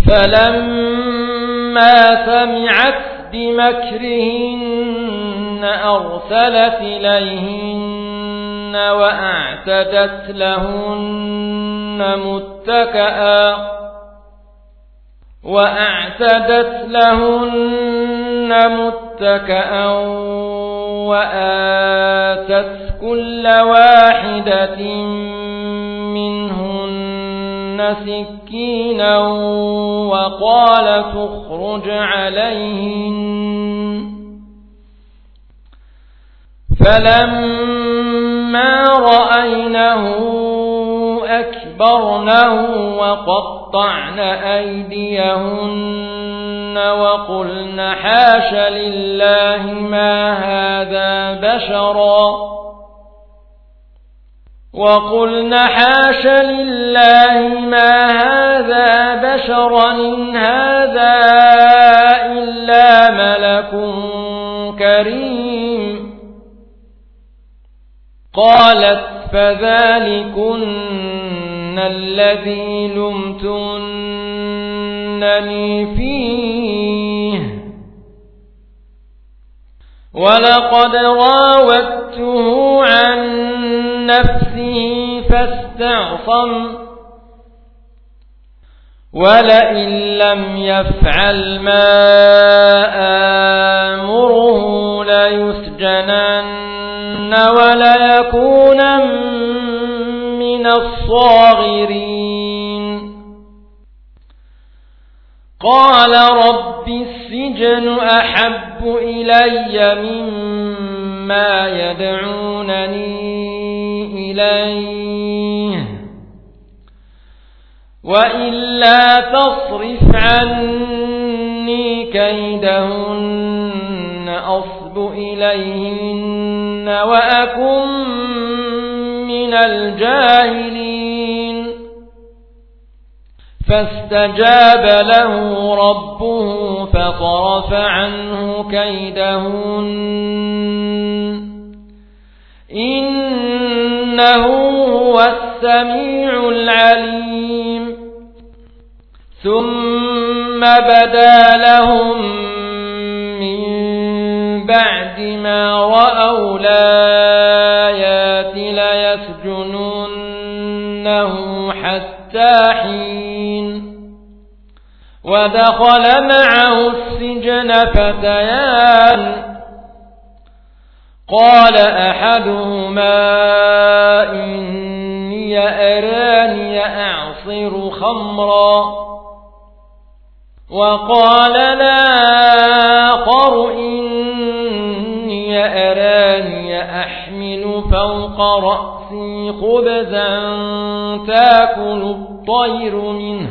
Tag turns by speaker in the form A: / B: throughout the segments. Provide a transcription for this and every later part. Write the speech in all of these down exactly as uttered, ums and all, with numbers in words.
A: فلما سمعت بمكرهن أرسلت إليهن وأعتدت لهن متكئا وأعتدت لهن متكئا وآتت كل واحدة منهن سكينا وقالت اخرج عليهن فلما رأينه أكبرنه وقطعن أيديهن وقلن حاش لله ما هذا بشرا وقلن حاش لله ما هذا بشرا إن هذا إلا ملك كريم. قالت فذلكن الذي لمتنني فيه ولقد راودته عن نفسه فاستعصم ولئن لم يفعل ما آمره ليسجنن وليكونن من الصاغرين. قال رب السجن أحب إلي مما يدعونني إليه وإلا تصرف عني كيدهن أصب إليهن وأكن من الجاهلين. فاستجاب له ربه فصرف عنه كيدهن إنه هو السميع العليم. ثم بدا لهم من بعد ما رأوا الآيات ليسجننه حتى حين. ودخل معه السجن فتيان قال أحدهما إني أراني أعصر خمرا وقال الآخر إني أراني أحمل فوق رأسي خبزا تأكل الطير منه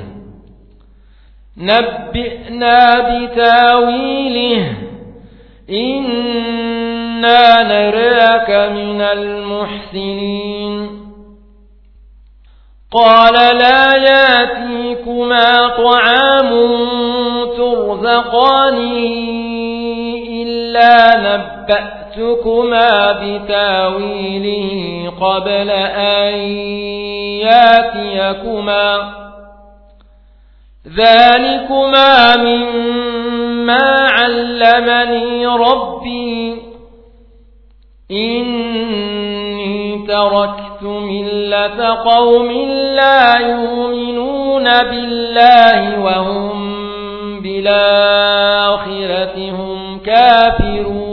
A: نبئنا بتاويله إنا نراك من المحسنين. قال لا يأتيكما طعام ترزقانه إلا نبأتكما بتاويله قبل أن يأتيكما ذلكما مما علمني ربي إني تركت ملة قوم لا يؤمنون بالله وهم بالآخرة هم كافرون.